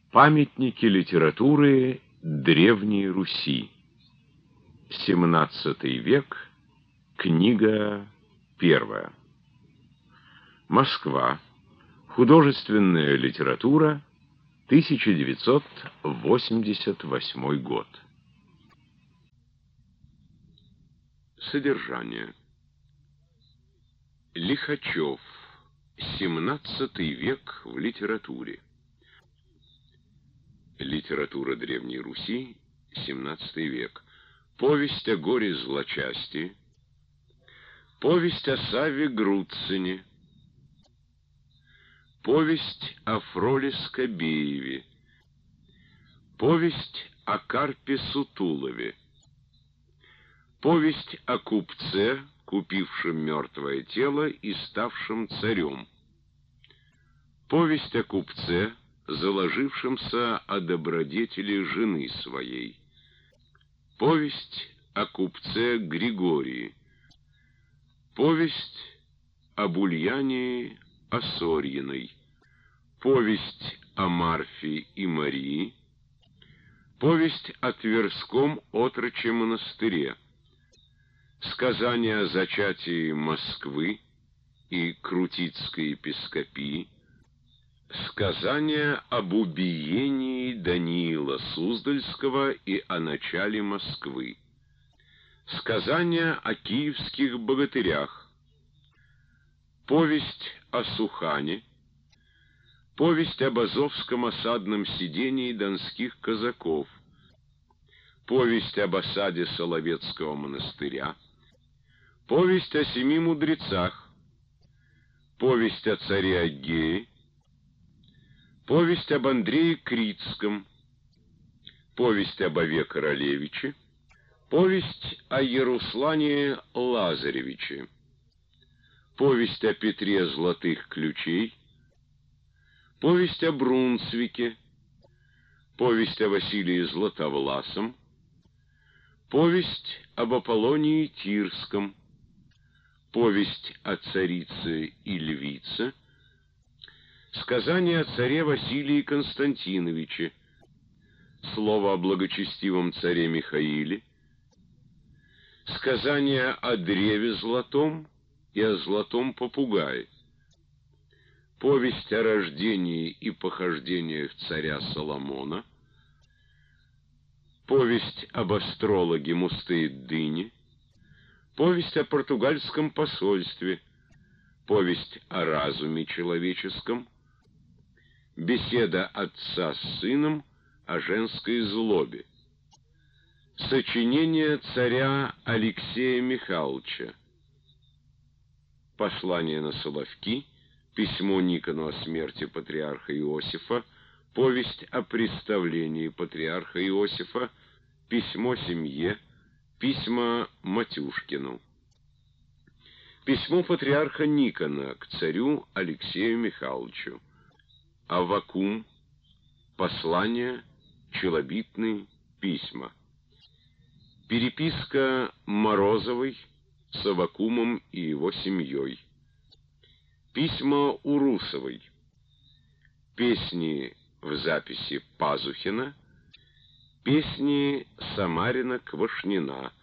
Памятники литературы Древней Руси. XVII век. Книга первая. Москва. Художественная литература. 1988 год. Содержание. Лихачев. XVII век в литературе. Литература Древней Руси. XVII век. Повесть о горе злочастии. Повесть о Савве Груцине. Повесть о Фроле Скобееве. Повесть о Карпе Сутулове. Повесть о купце, купившем мертвое тело и ставшем царем. Повесть о купце, заложившемся о добродетели жены своей. Повесть о купце Григории. Повесть об Ульяне Осорьиной. Повесть о Марфе и Марии. Повесть о Тверском отроче монастыре. Сказание о зачатии Москвы и Крутицкой епископии. Сказание об убиении Даниила Суздальского и о начале Москвы. Сказание о киевских богатырях. Повесть о Сухане. Повесть об азовском осадном сидении донских казаков. Повесть об осаде Соловецкого монастыря. Повесть о семи мудрецах. Повесть о царе Агее. Повесть об Андрее Критском. Повесть об Ове Королевиче. Повесть о Яруслане Лазаревиче. Повесть о Петре Золотых Ключей. Повесть о Брунсвике. Повесть о Василии Златовласом. Повесть об Аполлонии Тирском. Повесть о царице и львице. Сказание о царе Василии Константиновиче. Слово о благочестивом царе Михаиле. Сказание о древе золотом и о золотом попугае. Повесть о рождении и похождениях царя Соломона. Повесть об астрологе Мустаид-Дыне. Повесть о португальском посольстве. Повесть о разуме человеческом. Беседа отца с сыном о женской злобе. Сочинение царя Алексея Михайловича. Послание на Соловки. Письмо Никону о смерти патриарха Иосифа. Повесть о представлении патриарха Иосифа. Письмо семье. Письма Матюшкину. Письмо патриарха Никона к царю Алексею Михайловичу. Аввакум. Послания. Челобитные. Письма. Переписка Морозовой с Аввакумом и его семьей. Письма Урусовой. Песни в записи Пазухина. Песни Самарина-Квашнина.